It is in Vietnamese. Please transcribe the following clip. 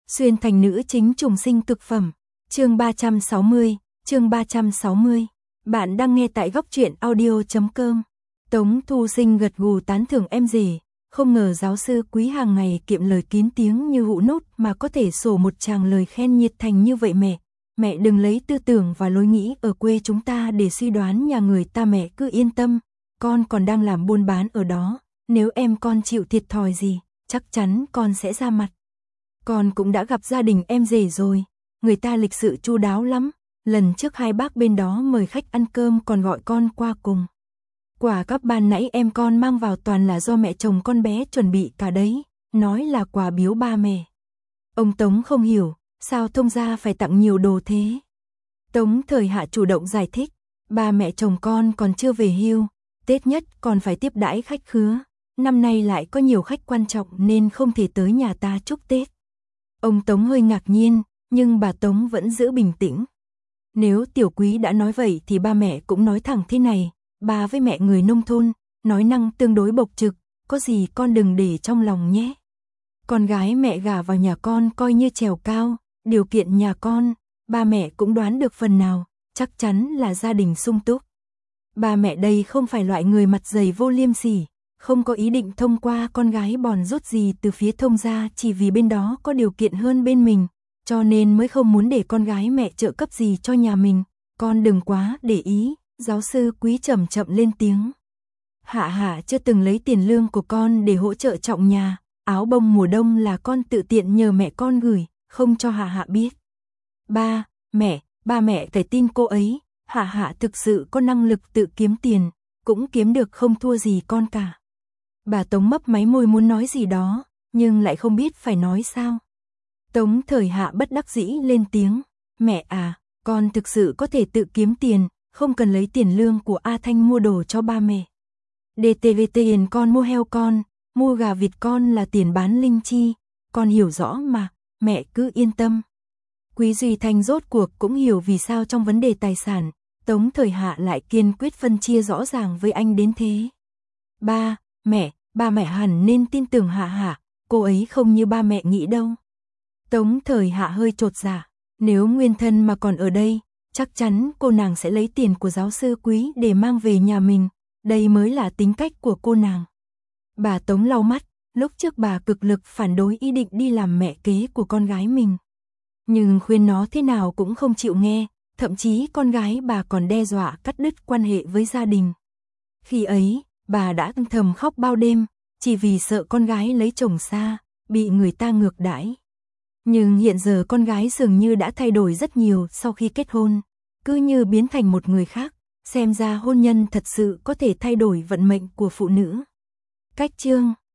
Xuyên thành nữ chính trùng sinh cực phẩm. Chương 360, chương 360. Bạn đang nghe tại góc truyện audio.com. Tống Thu Sinh gật gù tán thưởng em rể, không ngờ giáo sư Quý hàng ngày kiệm lời kín tiếng như hũ nút mà có thể sổ một tràng lời khen nhiệt thành như vậy mẹ. Mẹ đừng lấy tư tưởng và lối nghĩ ở quê chúng ta để suy đoán nhà người ta, mẹ cứ yên tâm, con còn đang làm buôn bán ở đó, nếu em con chịu thiệt thòi gì, chắc chắn con sẽ ra mặt. Con cũng đã gặp gia đình em rể rồi, người ta lịch sự chu đáo lắm, lần trước hai bác bên đó mời khách ăn cơm còn gọi con qua cùng. Quà cắp ban nãy em con mang vào toàn là do mẹ chồng con bé chuẩn bị cả đấy, nói là quà biếu ba mẹ. Ông Tống không hiểu, sao thông gia phải tặng nhiều đồ thế? Tống Thời Hạ chủ động giải thích, ba mẹ chồng con còn chưa về hưu, Tết nhất còn phải tiếp đãi khách khứa, năm nay lại có nhiều khách quan trọng nên không thể tới nhà ta chúc Tết. Ông Tống hơi ngạc nhiên, nhưng bà Tống vẫn giữ bình tĩnh. Nếu Tiểu Quý đã nói vậy thì ba mẹ cũng nói thẳng thế này, ba với mẹ người nông thôn, nói năng tương đối bộc trực, có gì con đừng để trong lòng nhé. Con gái mẹ gả vào nhà con coi như trèo cao, điều kiện nhà con, ba mẹ cũng đoán được phần nào, chắc chắn là gia đình sung túc. Ba mẹ đây không phải loại người mặt dày vô liêm sỉ, không có ý định thông qua con gái bòn rút gì từ phía thông gia chỉ vì bên đó có điều kiện hơn bên mình, cho nên mới không muốn để con gái mẹ trợ cấp gì cho nhà mình, con đừng quá để ý, giáo sư Quý chậm chậm lên tiếng. Hạ Hạ chưa từng lấy tiền lương của con để hỗ trợ trọng nhà, áo bông mùa đông là con tự tiện nhờ mẹ con gửi, không cho Hạ Hạ biết. Ba mẹ phải tin cô ấy, Hạ Hạ thực sự có năng lực tự kiếm tiền, cũng kiếm được không thua gì con cả. Bà Tống mấp máy môi muốn nói gì đó, nhưng lại không biết phải nói sao. Tống Thời Hạ bất đắc dĩ lên tiếng, mẹ à, con thực sự có thể tự kiếm tiền, không cần lấy tiền lương của A Thanh mua đồ cho ba mẹ. DTV tiền con mua heo con, mua gà vịt con là tiền bán linh chi, con hiểu rõ mà, mẹ cứ yên tâm. Quý Duy Thanh rốt cuộc cũng hiểu vì sao trong vấn đề tài sản, Tống Thời Hạ lại kiên quyết phân chia rõ ràng với anh đến thế. Ba mẹ hẳn nên tin tưởng Hạ Hạ, cô ấy không như ba mẹ nghĩ đâu. Tống Thời Hạ hơi chột dạ, nếu nguyên thân mà còn ở đây, chắc chắn cô nàng sẽ lấy tiền của giáo sư Quý để mang về nhà mình, đây mới là tính cách của cô nàng. Bà Tống lau mắt, lúc trước bà cực lực phản đối ý định đi làm mẹ kế của con gái mình. Nhưng khuyên nó thế nào cũng không chịu nghe, thậm chí con gái bà còn đe dọa cắt đứt quan hệ với gia đình. Khi ấy, bà đã thầm khóc bao đêm, chỉ vì sợ con gái lấy chồng xa, bị người ta ngược đãi. Nhưng hiện giờ con gái dường như đã thay đổi rất nhiều sau khi kết hôn, cứ như biến thành một người khác, xem ra hôn nhân thật sự có thể thay đổi vận mệnh của phụ nữ. Cách chương